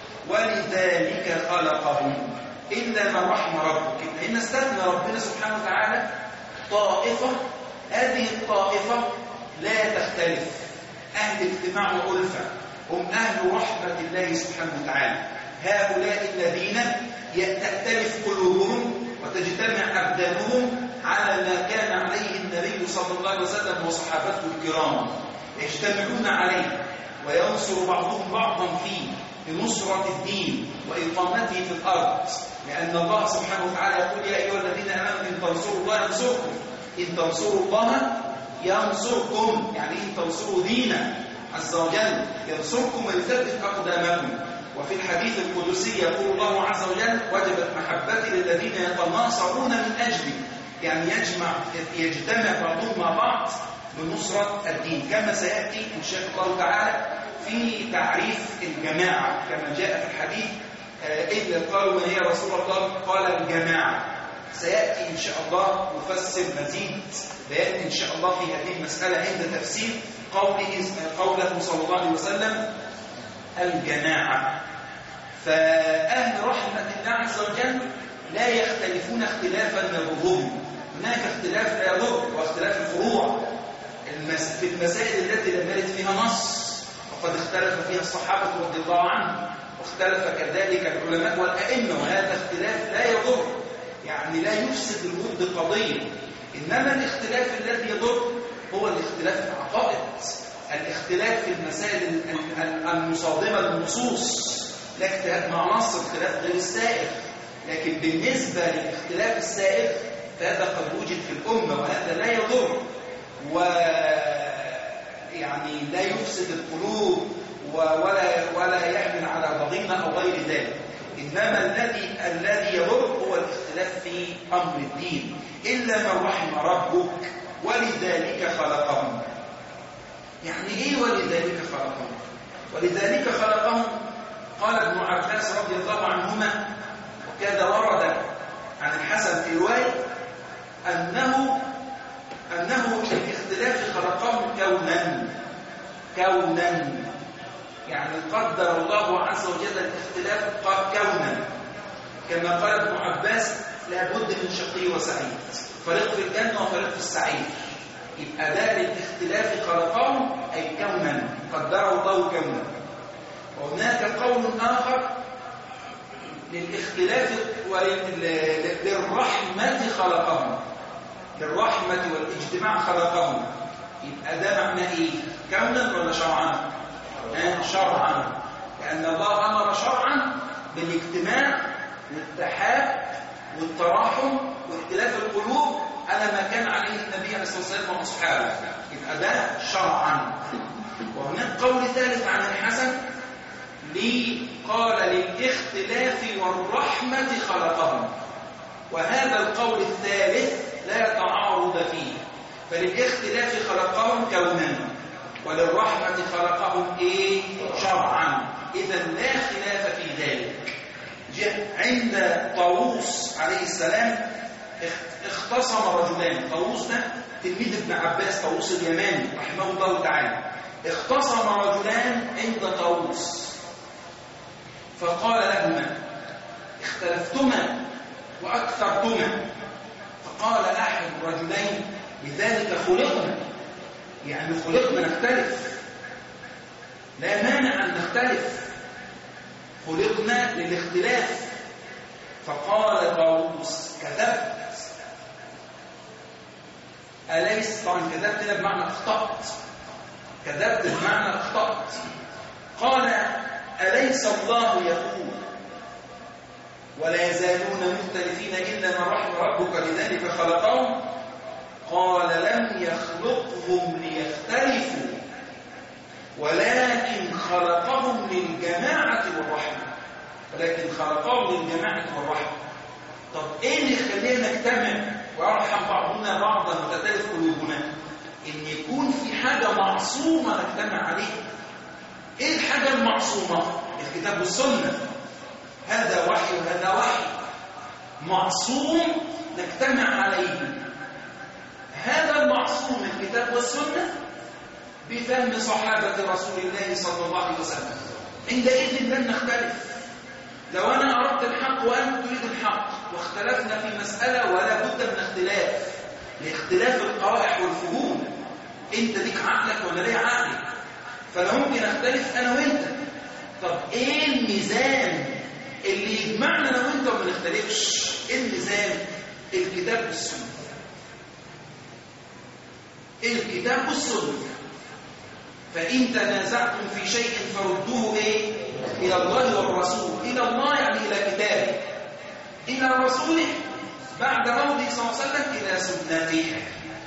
ولذلك خلقهم. إلا من رحم ربك، لأن استثنى ربنا سبحانه وتعالى طائفة، هذه الطائفة لا تختلف، أهل اجتماع وألفة، هم أهل رحمة الله سبحانه وتعالى. هؤلاء الذين تختلف قلوبهم وتجتمع أبدانهم على ما كان عليه النبي صلى الله عليه وسلم وصحابته الكرام، يجتمعون عليه وينصر بعضهم بعضا فيه لنصرة الدين وإقامته في الأرض، لأن الله سبحانه وتعالى يقول يا أيها الذين آمنوا إن تنصروا الله ينصركم، إن تنصروا الله ينصركم، يعني إن تنصروا دينه عز وجل ينصركم ويثبت أقدامكم. وفي الحديث القدسي يقول الله عز وجل وجبت محبتي للذين يتناصرون من أجلي، يعني يجمع يجتمع بعضهم مع بعض لنصرة الدين، كما سيأتي إن شاء الله تعالى في تعريف الجماعة كما جاء في الحديث إذ قالوا من هي رسول الله قال الجماعة. سيأتي إن شاء الله نفسر مزيد بيان إن شاء الله في هذه المسألة عند تفسير قوله قوله صلى الله عليه وسلم الجماعة. فأهل رحمة الله عز وجل لا يختلفون اختلافا يضرهم، هناك اختلاف لا يضر واختلاف الفروع في المسائل التي لم يرد فيها نص، وقد اختلف فيها الصحابة رضي الله عنهم، واختلف كذلك العلماء والأئمة، وهذا اختلاف لا يضر، يعني لا يفسد الود قضية. إنما الاختلاف الذي يضر هو الاختلاف في العقائد، الاختلاف في المسائل المصادمة للنصوص، لا اختلاف مع نص، اختلاف غير السائر، لكن بالنسبة للاختلاف السائغ فهذا قد وجد في الأمة، وهذا لا يضر ويعني لا يفسد القلوب ولا ولا يحمل على ضغينة أو غير ذلك. إنما الذي الذي يضر هو الاختلاف في أمر الدين، إلا من رحم ربك ولذلك خلقهم. يعني إيه ولذلك خلقهم؟ ولذلك خلقهم قال ابن عباس رضي الله عنهما، وكذا ورد عن الحسن في رواية أنه أنه الاختلاف خلقهم كونا كونا يعني قدر الله عز وجل الاختلاف كونا، كما قال ابن عباس لابد من شقي وسعيد، فريق في الجنة وفريق في السعير. يبقى ده الاختلاف خلقهم أي كونا، قدره الله كونا. وهناك قول آخر للاختلاف وللرحمة خلقهم، للرحمة والاجتماع خلقهم. يبقى ده معنى إيه؟ كونا ولا شرعا؟ شرعا، لأن الله أمر شرعا بالاجتماع والتحاب والتراحم واختلاف القلوب على ما كان عليه النبي عليه الصلاة والسلام وأصحابه. يبقى ده شرعا. وهناك قول ثالث عن الحسن لي قال للاختلاف والرحمة خلقهم، وهذا القول الثالث لا تعارض فيه، فللاختلاف خلقهم كونا وللرحمة خلقهم إيه؟ شرعا. إذا لا خلاف في ذلك. عند طاووس عليه السلام اختصم رجلان، طاووس ده تلميذ ابن عباس، طاووس اليماني رحمه الله تعالى، اختصم رجلان عند طاووس فقال لهما اختلفتما وأكثرتما، فقال أحد الرجلين لذلك خلقنا، يعني خلقنا نختلف، لا مانع أن نختلف، خلقنا للاختلاف. فقال طاووس كذبت. أليس طبعا كذبت هنا بمعنى أخطأت، كذبت بمعنى أخطأت. قال أليس الله يقول ولا يزالون مختلفين إلا من رحم ربك لذلك خلقهم؟ قال لم يخلقهم ليختلفوا ولكن خلقهم للجماعة والرحمة، ولكن خلقهم للجماعة والرحمة. طب ايه اللي يخلينا نجتمع ويرحم بعضنا بعضا وتختلف قلوبنا؟ ان يكون في حاجة معصومة نجتمع عليها. ايه الحاجة المعصومة؟ الكتاب والسنة، هذا وحي وهذا وحي معصوم نجتمع عليه. هذا المعصوم الكتاب والسنة بفهم صحابة رسول الله صلى الله عليه وسلم، عندئذ لن نختلف. لو أنا أردت الحق وأنت تريد الحق واختلفنا في مسألة ولا بد من اختلاف لاختلاف القرائح والفهوم، أنت ليك عقلك ولا لي عقلي، فلا ممكن أختلف أنا وأنت. طب إيه الميزان اللي يجمعنا أنا وأنت وما نختلفش؟ إيه الميزان؟ الكتاب والسنة، الكتاب والسنة. فإن تنازعتم في شيء فردوه إيه؟ إلى الله والرسول. إلى الله يعني إلى كتابه، إلى رسوله بعد موته صلى الله عليه وسلم إلى سنته.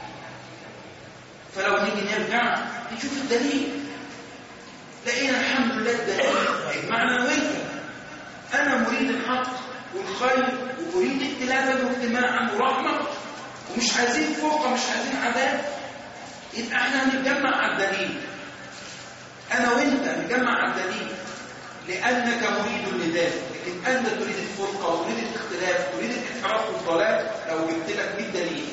فلو نيجي نرجع نشوف الدليل، لقينا الحمد لله الدليل يجمعنا وانت. أنا مريد الحق والخير وأريد ائتلافا واجتماعا ورحمة ومش عايزين فرقة، مش عايزين عذاب، يبقى احنا هنتجمع على الدليل. أنا وأنت نتجمع على الدليل لأنك مريد لذلك، لكن أنت تريد الفرقة وتريد الاختلاف وتريد الانحراف والضلال لو جبت لك مية دليل.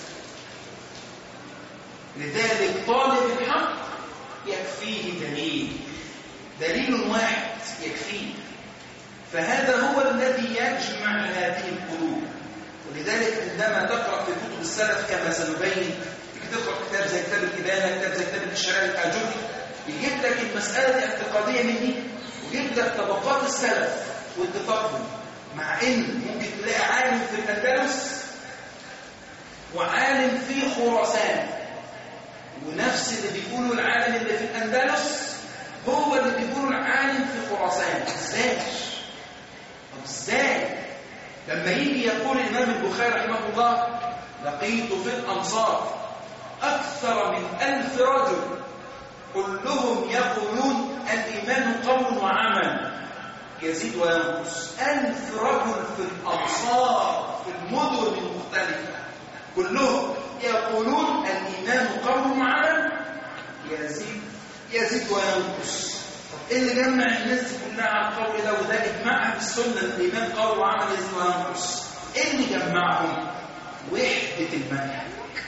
لذلك طالب الحق يكفيه دليل، دليل واحد يكفيه. فهذا هو الذي يجمع هذه القلوب. ولذلك عندما تقرأ في كتب السلف كما سنبين، تقرأ كتاب زي كتاب الإبانة، كتاب زي كتاب الشرائع الآجري، يجيب لك المسألة دي اعتقادية مني ويجيب لك طبقات السلف واتفاقهم. مع إن ممكن تلاقي عالم في الأندلس وعالم في خراسان، ونفس اللي بيقوله العالم اللي في الأندلس هو اللي بيقوله العالم في خراسان. ازاي؟ طب ازاي؟ لما يجي يقول الإمام البخاري رحمه الله لقيت في الأمصار أكثر من ألف رجل كلهم يقولون الإيمان قول وعمل يزيد وينقص. ألف رجل في الأمصار في المدن المختلفة كلهم يقولون الإيمان قول وعمل يزيد يزيد وينقص. إيه اللي جمع الناس دي كلها على القول ده؟ وده إجماعها في السنة الإيمان قول وعمل يزيد وينقص. إيه اللي جمعهم؟ وحدة المنهج،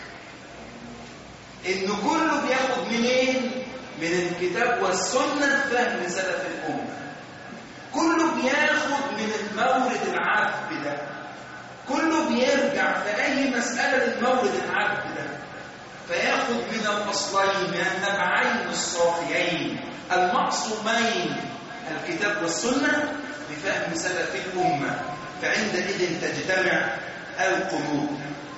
إن كله بياخد منين؟ من الكتاب والسنة فهم سلف الأمة. كله بياخد من المورد العذب ده، كله بيرجع في أي مسألة للمورد العذب ده فياخد من الأصلين من النبعين الصافيين المعصومين الكتاب والسنة بفهم سلف الأمة، فعندئذ تجتمع القلوب.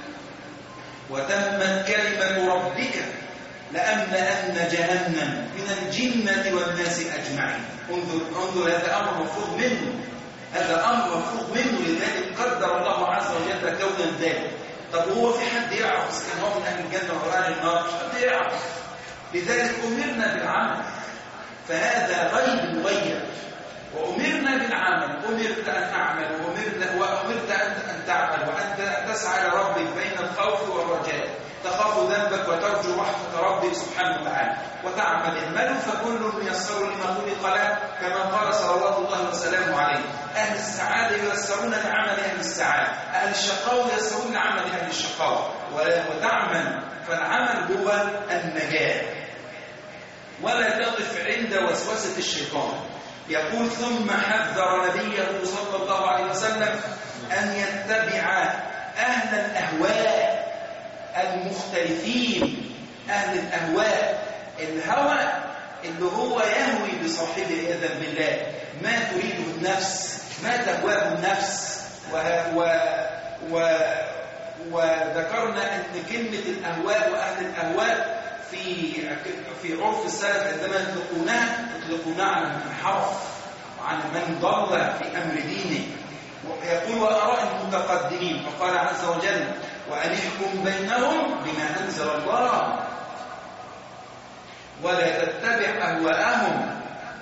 وتمت كلمة ربك لأملأن جهنم من الجنة والناس أجمعين. انظر انظر هذا أمر مفروض منه، هذا أمر مفروض منه، لذلك قدر الله عز وجل كونا ذلك. طب هو في حد يعرف إذا كان هو من أهل الجنة ولا أهل النار؟ مش حد يعرف. لذلك أمرنا بالعمل، فهذا غيب مغيب. وأمرنا بالعمل، أمرت أن أعمل وأمرت, وأمرت أن تعمل وأنت تسعى لربك بين الخوف والرجاء، تخاف ذنبك وترجو رحمة ربك سبحانه وتعالى وتعمل. اعملوا فكل ميسر لما خلق له كما قال صلوات الله وسلامه عليه. أهل السعادة ييسرون لعمل أهل السعادة، أهل الشقاوة ييسرون لعمل أهل الشقاوة. وتعمل، فالعمل هو النجاة. ولا تقف عند وسوسة الشيطان. يقول ثم حذر نبيه صلى الله عليه وسلم أن يتبع أهل الأهواء المختلفين. أهل الأهواء، الهوى اللي هو يهوي بصاحبه عياذا بالله، ما تريده النفس، ما تهواه النفس. و... و... و... وذكرنا أن كلمة الأهواء وأهل الأهواء في في عرف السلف عندما يطلقونها يطلقونها على من انحرف وعن من ضل في أمر دينه. ويقول وآراء المتقدمين، فقال عز وجل وأن احكم بينهم بما أنزل الله ولا تتبع أهواءهم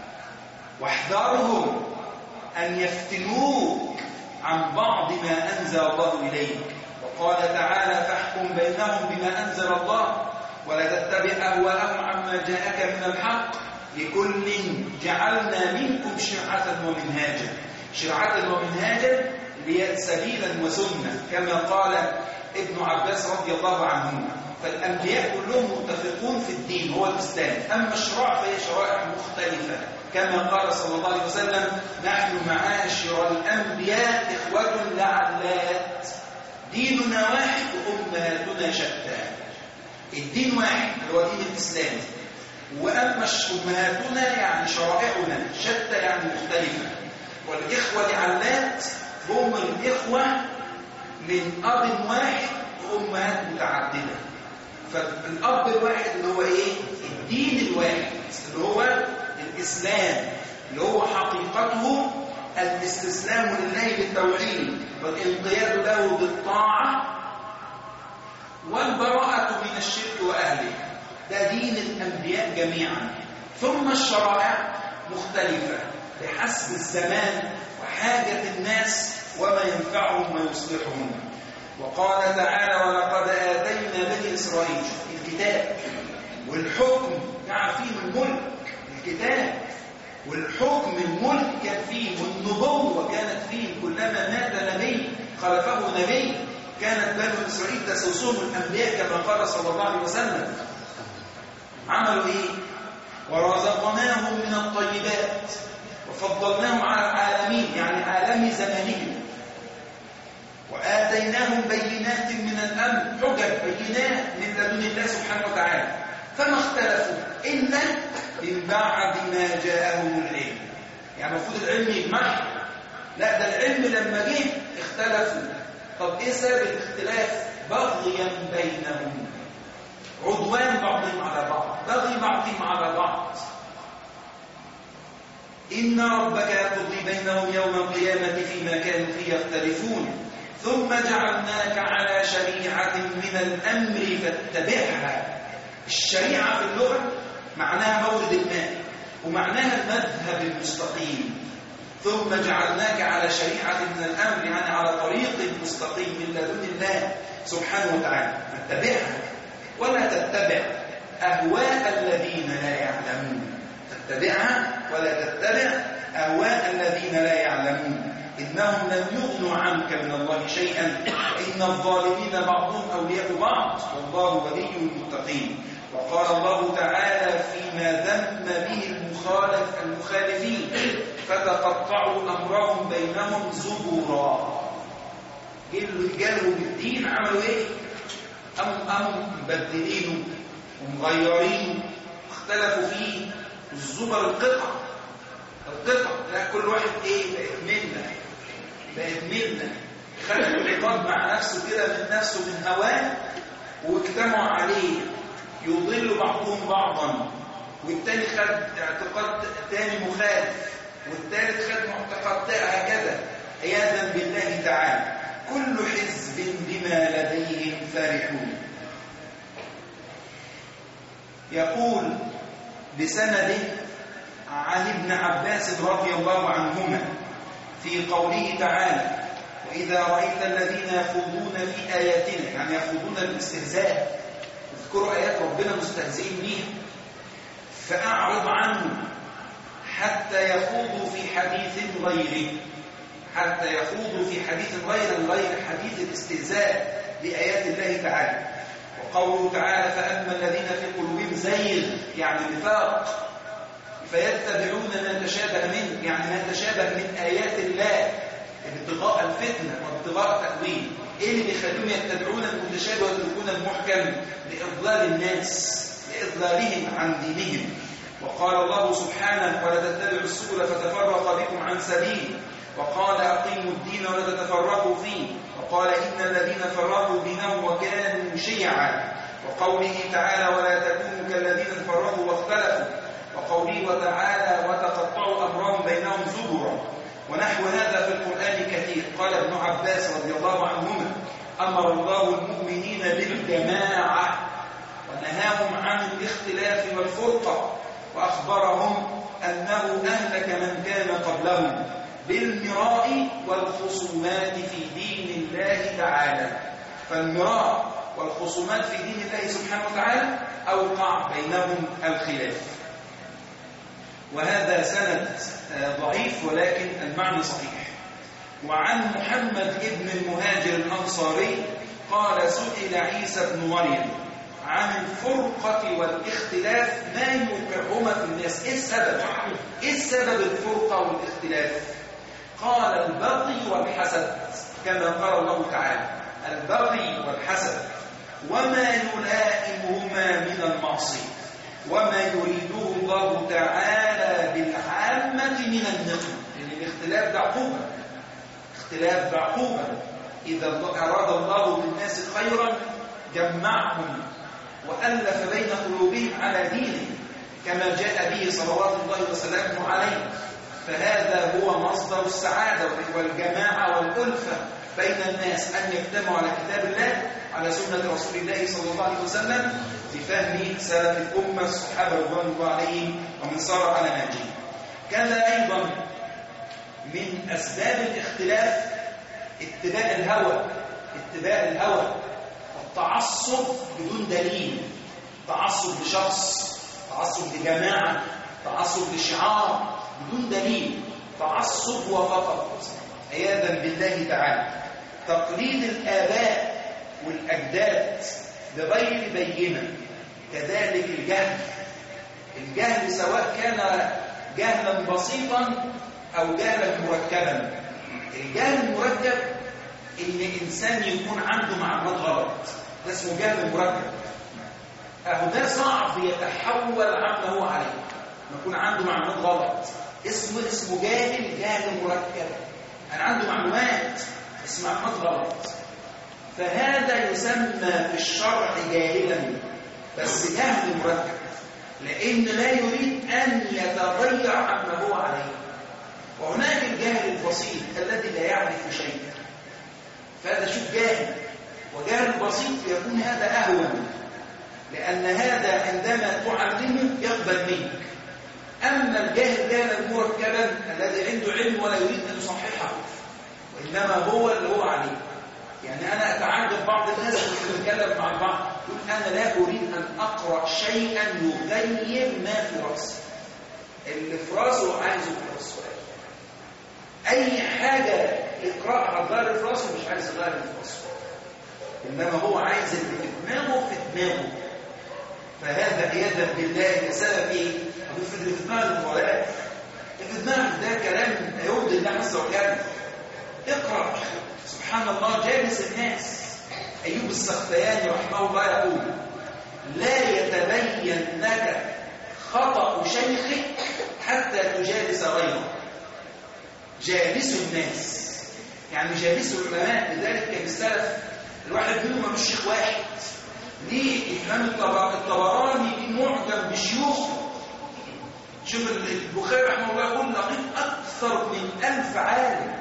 واحذرهم أن يفتنوك عن بعض ما أنزل الله إليك. وقال تعالى فاحكم بينهم بما أنزل الله ولا تتبع أهواءهم عما جاءك من الحق لكل جعلنا منكم شرعة ومنهاجا. شرعة ومنهاجا سبيلا وسنة كما قال ابن عباس رضي الله عنهما. فالأنبياء كلهم متفقون في الدين هو الإسلام، أما الشرائع فهي شرائع مختلفة كما قال صلى الله عليه وسلم نحن معاشر الأنبياء إخوة لعلات ديننا واحد وأمهاتنا شتى. الدين واحد هو دين الإسلام، وأما أمهاتنا يعني شرائعنا شتى يعني مختلفة. والإخوة لعلات هم الإخوة من أب واحد وأمهات متعددة. فالأب الواحد اللي هو إيه؟ الدين الواحد اللي هو الإسلام، اللي هو حقيقته الاستسلام لله بالتوحيد والانقياد له بالطاعة والبراءة من الشرك وأهله. ده دين الأنبياء جميعا. ثم الشرائع مختلفة بحسب الزمان وحاجة الناس وما ينفعهم ويصلحهم. وقال تعالى ولقد آتينا بني إسرائيل الكتاب والحكم يعني فيه الملك، الكتاب والحكم الملك كان فيه، والنبوة كانت فيه. كلما مات نبي خلفه نبي. كانت بني إسرائيل تسوسهم الأنبياء كما قال صلى الله عليه وسلم. عملوا إيه؟ ورزقناهم من الطيبات وفضلناهم على العالمين يعني عالم زمانهم، وآتيناهم بينات من الأمر، حجج بينات من لدن الله سبحانه وتعالى، فما اختلفوا إلا من بعد ما جاءهم العلم. يعني المفروض العلم يجمعهم، لا ده العلم لما جه اختلفوا. طب ايه سبب الاختلاف؟ بغيا بينهم، عدوان بعضهم على بعض، بغي بعضهم على بعض. إن ربك يقضي بينهم يوم القيامة فيما كانوا فيه يختلفون ثم جعلناك على شريعة من الأمر فاتبعها. الشريعة في اللغة معناها مورد الماء ومعناها المذهب المستقيم. ثم جعلناك على شريعة من الأمر يعني على طريق مستقيم من لدن الله سبحانه وتعالى فاتبعها ولا تتبع أهواء الذين لا يعلمون. تتبعها ولا تتبع أهواء الذين لا يعلمون إنهم لن يغنوا عنك من الله شيئا إن الظالمين بعضهم أولياء بعض والله ولي المتقين. وقال الله تعالى فيما ذم به المخالف المخالفين فتقطعوا أمرهم بينهم زبرا. جالوا بالدين عملوا إيه؟ أم أم مبدلينه ومغيرينه اختلفوا فيه الزبر القطع القطع لا كل واحد إيه بقت منا بقت منا خلق العقاد مع نفسه كده من نفسه من هواه واجتمعوا عليه يضل بعضهم بعضا والتاني خد اعتقاد تاني مخالف والثالث خد معتقد هكذا عياذا بالله تعالى. كل حزب بما لديهم فرحون. يقول بسنده عن ابن عباس رضي الله عنهما في قوله تعالى وإذا رأيت الذين يخوضون في آياتنا يعني يخوضون بالاستهزاء اذكروا آيات ربنا مستهزئين بها فأعرض عنهم حتى يخوضوا في حديث غيره حتى يخوضوا في حديث غير غير حديث الاستهزاء بآيات الله تعالى. وقوله تعالى فأما الذين في قلوبهم زيغ يعني نفاق فيتبعون ما تشابه منه يعني ما تشابه من آيات الله ابتغاء الفتنة وابتغاء تأويل. ايه اللي بيخليهم يتبعون المتشابه ويتركون المحكم؟ لإضلال الناس لإضلالهم عن دينهم. وقال الله سبحانه ولا تتبعوا السبل فتفرق بكم عن سبيله وقال أقيموا الدين ولا تتفرقوا فيه وقال إن الذين فرقوا دينهم وكانوا شيعا. وقوله تعالى ولا تكونوا كالذين تفرقوا واختلفوا وقوله وتعالى وتقطعوا أمرهم بينهم زبرا. ونحو هذا في القرآن كثير. قال ابن عباس رضي الله عنهما أمر الله المؤمنين بالجماعة ونهاهم عن الاختلاف والفرقة وأخبرهم أنه أهلك من كان قبلهم بالمراء والخصومات في دين الله تعالى. فالمراء والخصومات في دين الله سبحانه وتعالى أوقع بينهم الخلاف. وهذا سند ضعيف ولكن المعنى صحيح. وعن محمد ابن المهاجر الأنصاري قال سئل عيسى بن مريم عن الفرقة والاختلاف ما يوقعهما في الناس. ايه السبب؟ ايه السبب الفرقة والاختلاف؟ قال البغي والحسد كما قال الله تعالى البغي والحسد وما يلائمهما من المعصية وما يريده الله تعالى بالعامة من النقم. لأن الاختلاف ده عقوبة اختلاف ده عقوبة. إذا أراد الله بالناس خيرا جمعهم وألف بين قلوبهم على دينه كما جاء به صلوات الله وسلامه عليه. فهذا هو مصدر السعادة والجماعة والألفة بين الناس أن يجتمعوا على كتاب الله على سنة رسول الله صلى الله عليه وسلم بفهم سلف الأمة الصحابة رضوان الله عليهم ومن سار على نهجهم. كذا أيضا من أسباب الاختلاف اتباع الهوى اتباع الهوى التعصب بدون دليل. تعصب لشخص تعصب لجماعة تعصب لشعار بدون دليل تعصب وفقط عياذا بالله تعالى. تقليد الآباء والأجداد بغير بينة. كذلك الجهل الجهل سواء كان جهلا بسيطا أو جهلا مركبا. الجهل المركب إن إنسان يكون عنده معلومات غلط ده اسمه جهل مركب. أهو ده صعب يتحول عما هو عليه ما يكون عنده معلومات غلط اسمه اسمه جاهل جهل مركب. أنا عنده معلومات بس معلومات غلط فهذا يسمى في الشرع جاهلا بس جهل مركب. لأن لا يريد أن يتغير عما هو عليه. وهناك الجاهل البسيط الذي لا يعرف شيئا، فهذا شوف جاهل، وجاهل بسيط يكون هذا أهون، لأن هذا عندما تعلمه يقبل منك. أما الجاهل جاهلا مركبا الذي عنده علم ولا يريد أن يصححه، وإنما هو اللي هو عليه. يعني أنا أتعجب بعض الناس اللي بنتكلم مع بعض يقول أنا لا أريد أن أقرأ شيئا يغير ما في رأسي، اللي في رأسه عايزه في رأسه، أي حاجة يقرأها غير في رأسه مش عايز غير في رأسه، إنما هو عايز اللي في دماغه في دماغه. فهذا عياذا بالله بسبب إيه؟ اللي في دماغه الضلال، اللي في دماغه ده كلام يرضي الله عز وجل. اقرأ. سبحان الله، جالس الناس. أيوب السختياني رحمه الله يقول لا يتبين لك خطأ شيخك حتى تجالس غيره. جالس الناس يعني جالس العلماء. لذلك كان السلف الواحد منهم مش شيخ واحد، ليه الإمام الطبراني معجم بشيوخه. شوف البخاري رحمه الله يقول لقيت أكثر من ألف عالم،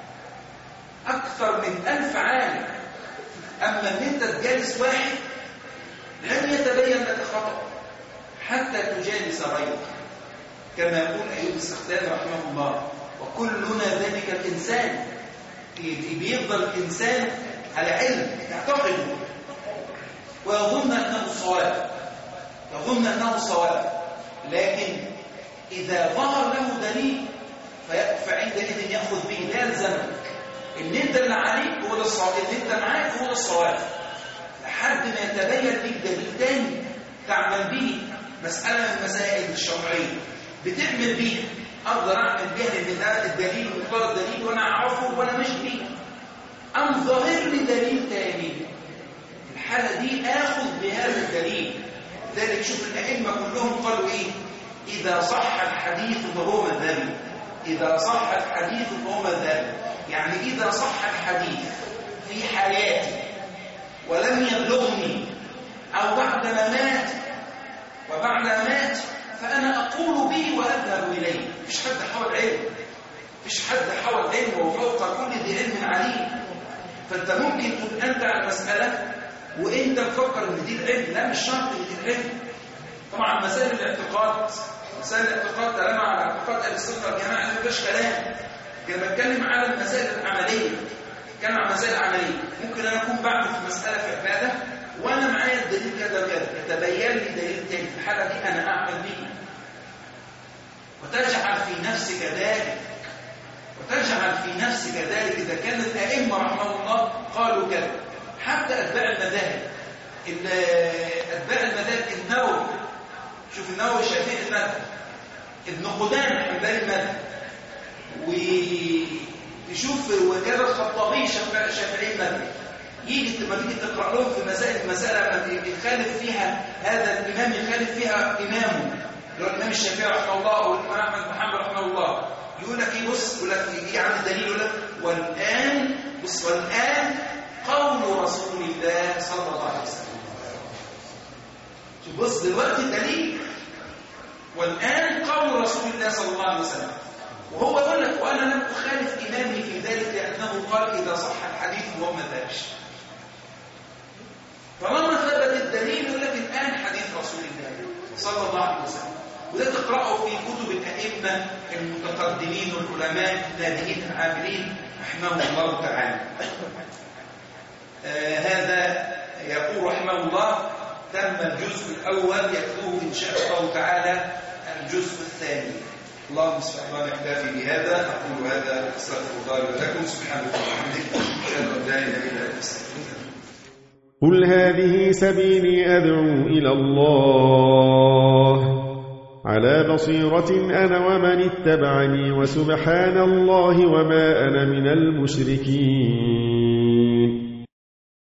أكثر من ألف عالم. أما أن أنت تجالس واحد لن يتبين لك خطأ حتى تجالس غيرك، كما يقول أيوب السختياني رحمه الله وكلنا ذلك الإنسان. بيفضل الإنسان على علم يعتقده ويظن أنه الصواب، يظن أنه الصواب، لكن إذا ظهر له دليل فعندئذ يأخذ به. لا يلزمك ان انت اللي عليك هو ده الصواب، اللي انت معاك هو ده الصواب، لحد ما يتبين لك دليل تاني تعمل به. مسألة من المسائل الشرعية بتعمل بيها، اقدر اعمل بيها ان ده الدليل مقتضى الدليل وانا اعرفه وانا ماشي بيه. ام ظاهر لي دليل تاني، الحالة دي اخذ بهذا الدليل. لذلك شوف الائمة كلهم قالوا ايه؟ اذا صح الحديث فهو مذهبي، اذا صح الحديث فهو مذهبي. يعني إذا صح الحديث في حياتي ولم يبلغني أو بعد ما مات وبعد ما مات فأنا أقول به وأذهب إليه. مفيش حد حول علم، مفيش حد حول علم وفوق كل ذي علم عليم. فأنت ممكن تكون أنت على المسألة وأنت تفكر إن دي العلم، لا مش شرط إن دي العلم. طبعا مسائل الاعتقاد، مسائل الاعتقاد كلام على اعتقاد أهل السنة والجماعة ما فيش كلام. كما بتكلم على المسائل العملية، بتكلم على المسائل العملية، ممكن أنا أكون بعمل في مسألة في عبادة وأنا معايا الدليل كذا وكذا، يتبين لي دليل تاني، في الحالة دي أنا أعمل به. وتجعل في نفسك ذلك، وتجعل في نفسك ذلك. إذا كان الأئمة رحمه الله قالوا كذا، حتى أتباع المذاهب، أتباع المذاهب النووي، شوف النووي شافعي المذهب، ابن قدامة حنبلي المذهب، ويشوف وكذا الخطابي شافعي المذهب. يجي لما تيجي تقرا لهم في مسائل مساله يخالف فيها هذا الامام، يخالف فيها امامه اللي هو الامام الشافعي رحمه الله او الامام احمد بن حنبل رحمه الله، يقول لك ايه؟ بص يقول لك ايه عن الدليل؟ يقول لك والان بص والان قول رسول الله صلى الله عليه وسلم. شوف بص دلوقتي الدليل والان قول رسول الله صلى الله عليه وسلم، وهو يقول لك وانا لم اخالف امامي في ذلك لانه قال اذا صح الحديث وهو ما ذاكش. طالما ثبت الدليل يقول لك الان حديث رسول الله صلى الله عليه وسلم. وده تقراه في كتب الائمه المتقدمين والعلماء النابهين العاملين رحمهم الله تعالى. آه هذا يقول رحمه الله تم الجزء الاول، يتلوه ان شاء الله تعالى الجزء الثاني. اللهم صل وسلم نكتفي بهذا. اقول هذا استغفر الله لكم. سبحانك وبحمدك اشهد ان لا اله الا انت استغفرك. قل هذه سبيلي أدعو إلى الله على بصيرة أنا ومن اتبعني وسبحان الله وما أنا من المشركين.